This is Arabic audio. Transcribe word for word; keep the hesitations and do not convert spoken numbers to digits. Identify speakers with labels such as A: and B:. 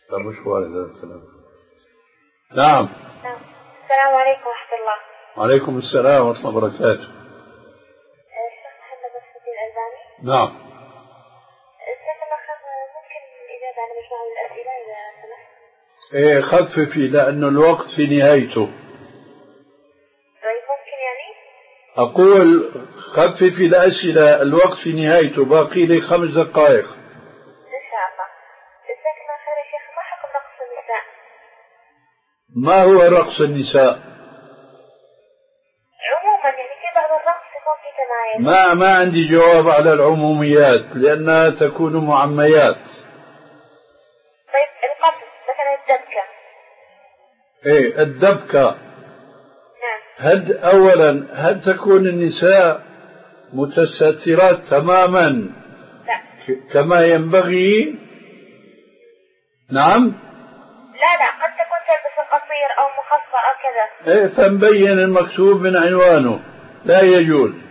A: لا مش وارد هذا الكلام. نعم.
B: السلام عليكم ورحمة الله.
A: وعليكم السلام ورحمة الله وبركاته.
B: الشيخ محمد نصر الدين الألباني.
A: نعم.
B: الشيخ الأخ ممكن الإجابة على مجموعة من الأسئلة إذا سمحت؟
A: إيه خففي لأنه الوقت في نهايته.
B: طيب ممكن يعني؟
A: أقول خففي الأسئلة الوقت في نهايته، باقي لي خمس دقائق.
B: إن شاء الله. جزاك الله خير يا شيخ. ما حكم رقص النساء؟
A: ما هو رقص النساء؟
B: عموما يعني في بعض الرقص يكون في تمايز.
A: ما ما عندي جواب على العموميات لأنها تكون معميات.
B: طيب القفز مثلا الدبكة.
A: إيه الدبكة.
B: نعم.
A: هل أولا هل تكون النساء متسترات تماما؟
B: لا.
A: كما ينبغي؟ نعم.
B: لا لا قد تكون تلبس قصير أو مخصصة أو كذا.
A: إيه فنبين المكتوب من عنوانه لا يجوز.